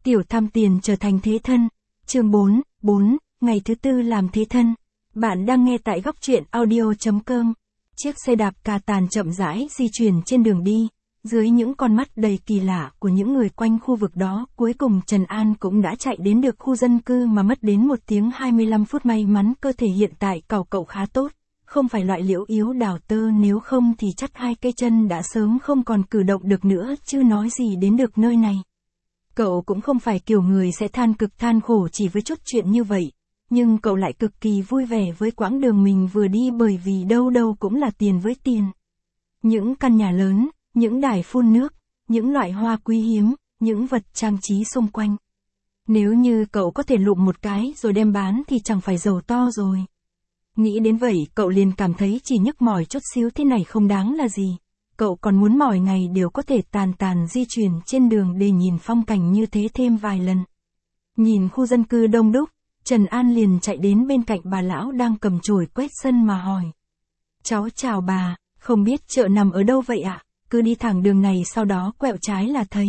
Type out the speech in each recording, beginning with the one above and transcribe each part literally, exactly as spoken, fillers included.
Tiểu tham tiền trở thành thế thân. Chương bốn, bốn, ngày thứ tư làm thế thân. Bạn đang nghe tại góc truyện audio chấm com. Chiếc xe đạp cà tàn chậm rãi di chuyển trên đường đi, dưới những con mắt đầy kỳ lạ của những người quanh khu vực đó, cuối cùng Trần An cũng đã chạy đến được khu dân cư mà mất đến một tiếng hai mươi lăm phút. May mắn cơ thể hiện tại cậu cậu khá tốt, không phải loại liễu yếu đào tơ, nếu không thì chắc hai cây chân đã sớm không còn cử động được nữa, chứ nói gì đến được nơi này. Cậu cũng không phải kiểu người sẽ than cực than khổ chỉ với chút chuyện như vậy, nhưng cậu lại cực kỳ vui vẻ với quãng đường mình vừa đi, bởi vì đâu đâu cũng là tiền với tiền. Những căn nhà lớn, những đài phun nước, những loại hoa quý hiếm, những vật trang trí xung quanh. Nếu như cậu có thể lụm một cái rồi đem bán thì chẳng phải giàu to rồi. Nghĩ đến vậy cậu liền cảm thấy chỉ nhức mỏi chút xíu thế này không đáng là gì. Cậu còn muốn mỗi ngày đều có thể tàn tàn di chuyển trên đường để nhìn phong cảnh như thế thêm vài lần. Nhìn khu dân cư đông đúc, Trần An liền chạy đến bên cạnh bà lão đang cầm chổi quét sân mà hỏi. Cháu chào bà, không biết chợ nằm ở đâu vậy ạ? Cứ đi thẳng đường này sau đó quẹo trái là thấy.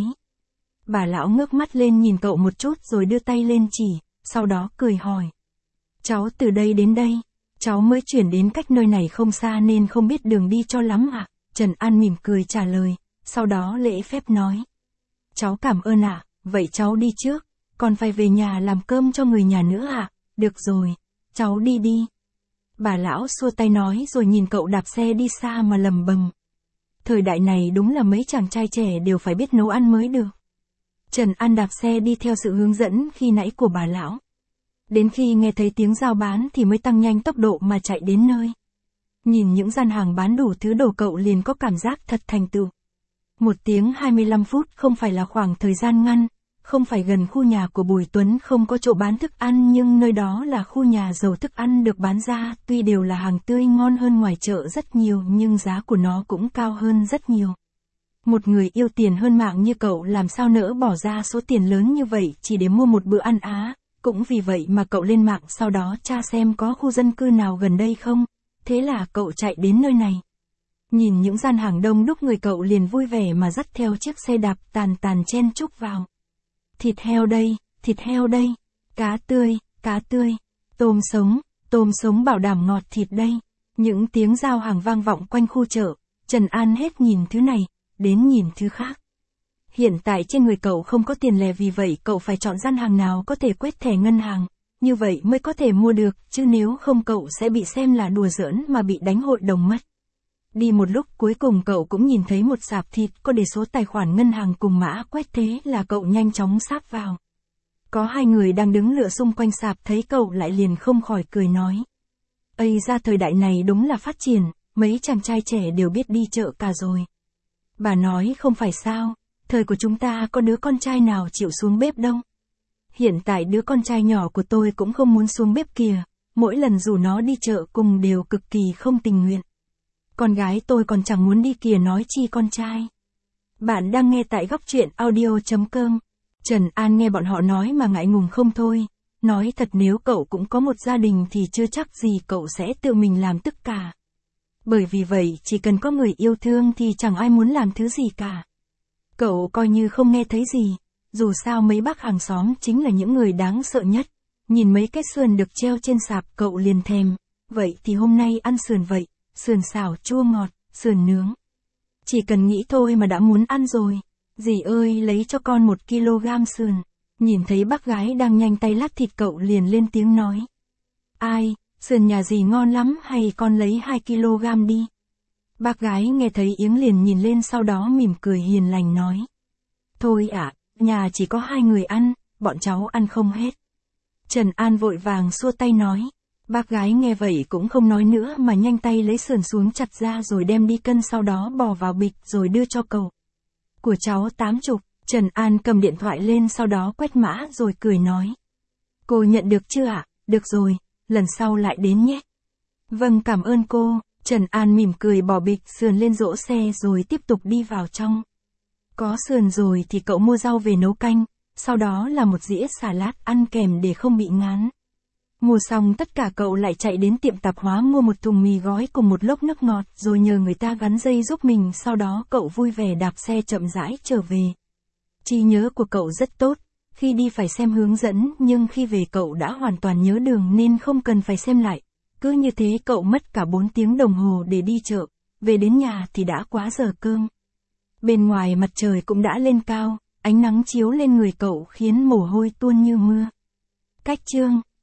Bà lão ngước mắt lên nhìn cậu một chút rồi đưa tay lên chỉ, sau đó cười hỏi. Cháu từ đây đến đây, cháu mới chuyển đến cách nơi này không xa nên không biết đường đi cho lắm ạ. Trần An mỉm cười trả lời, sau đó lễ phép nói. Cháu cảm ơn ạ, vậy cháu đi trước, còn phải về nhà làm cơm cho người nhà nữa ạ. Được rồi, cháu đi đi. Bà lão xua tay nói rồi nhìn cậu đạp xe đi xa mà lầm bầm. Thời đại này đúng là mấy chàng trai trẻ đều phải biết nấu ăn mới được. Trần An đạp xe đi theo sự hướng dẫn khi nãy của bà lão. Đến khi nghe thấy tiếng giao bán thì mới tăng nhanh tốc độ mà chạy đến nơi. Nhìn những gian hàng bán đủ thứ đồ cậu liền có cảm giác thật thành tựu. Một tiếng hai mươi lăm phút không phải là khoảng thời gian ngắn, không phải gần khu nhà của Bùi Tuấn không có chỗ bán thức ăn, nhưng nơi đó là khu nhà giàu, thức ăn được bán ra tuy đều là hàng tươi ngon hơn ngoài chợ rất nhiều nhưng giá của nó cũng cao hơn rất nhiều. Một người yêu tiền hơn mạng như cậu làm sao nỡ bỏ ra số tiền lớn như vậy chỉ để mua một bữa ăn á, cũng vì vậy mà cậu lên mạng sau đó tra xem có khu dân cư nào gần đây không. Thế là cậu chạy đến nơi này. Nhìn những gian hàng đông đúc, người cậu liền vui vẻ mà dắt theo chiếc xe đạp tàn tàn chen chúc vào. Thịt heo đây, thịt heo đây, cá tươi, cá tươi, tôm sống, tôm sống bảo đảm ngọt thịt đây. Những tiếng giao hàng vang vọng quanh khu chợ, Trần An hết nhìn thứ này, đến nhìn thứ khác. Hiện tại trên người cậu không có tiền lẻ, vì vậy cậu phải chọn gian hàng nào có thể quét thẻ ngân hàng. Như vậy mới có thể mua được, chứ nếu không cậu sẽ bị xem là đùa giỡn mà bị đánh hội đồng mất. Đi một lúc cuối cùng cậu cũng nhìn thấy một sạp thịt có để số tài khoản ngân hàng cùng mã quét, thế là cậu nhanh chóng sáp vào. Có hai người đang đứng lựa xung quanh sạp thấy cậu lại liền không khỏi cười nói. Ây ra thời đại này đúng là phát triển, mấy chàng trai trẻ đều biết đi chợ cả rồi. Bà nói không phải sao, thời của chúng ta có đứa con trai nào chịu xuống bếp đâu. Hiện tại đứa con trai nhỏ của tôi cũng không muốn xuống bếp kìa, mỗi lần rủ nó đi chợ cùng đều cực kỳ không tình nguyện. Con gái tôi còn chẳng muốn đi kìa, nói chi con trai. Bạn đang nghe tại góc truyện audio chấm com. Trần An nghe bọn họ nói mà ngại ngùng không thôi, nói thật nếu cậu cũng có một gia đình thì chưa chắc gì cậu sẽ tự mình làm tất cả. Bởi vì vậy chỉ cần có người yêu thương thì chẳng ai muốn làm thứ gì cả. Cậu coi như không nghe thấy gì. Dù sao mấy bác hàng xóm chính là những người đáng sợ nhất. Nhìn mấy cái sườn được treo trên sạp cậu liền thèm. Vậy thì hôm nay ăn sườn vậy, sườn xào chua ngọt, sườn nướng. Chỉ cần nghĩ thôi mà đã muốn ăn rồi. Dì ơi lấy cho con một ki lô gam sườn. Nhìn thấy bác gái đang nhanh tay lát thịt cậu liền lên tiếng nói. Ai, sườn nhà dì ngon lắm, hay con lấy hai ki lô gam đi. Bác gái nghe thấy Yếng liền nhìn lên, sau đó mỉm cười hiền lành nói. Thôi ạ. Nhà chỉ có hai người ăn, bọn cháu ăn không hết. Trần An vội vàng xua tay nói. Bác gái nghe vậy cũng không nói nữa mà nhanh tay lấy sườn xuống chặt ra rồi đem đi cân, sau đó bỏ vào bịch rồi đưa cho cậu. Của cháu tám chục. Trần An cầm điện thoại lên sau đó quét mã rồi cười nói. Cô nhận được chưa ạ? Được rồi, lần sau lại đến nhé. Vâng, cảm ơn cô. Trần An mỉm cười bỏ bịch sườn lên rỗ xe rồi tiếp tục đi vào trong. Có sườn rồi thì cậu mua rau về nấu canh, sau đó là một dĩa xà lát ăn kèm để không bị ngán. Mua xong tất cả cậu lại chạy đến tiệm tạp hóa mua một thùng mì gói cùng một lốc nước ngọt rồi nhờ người ta gắn dây giúp mình, sau đó cậu vui vẻ đạp xe chậm rãi trở về. Trí nhớ của cậu rất tốt, Khi đi phải xem hướng dẫn nhưng khi về cậu đã hoàn toàn nhớ đường nên không cần phải xem lại. Cứ như thế cậu mất cả bốn tiếng đồng hồ để đi chợ, về đến nhà thì đã quá giờ cơm. Bên ngoài mặt trời cũng đã lên cao, ánh nắng chiếu lên người cậu khiến mồ hôi tuôn như mưa. Cách chương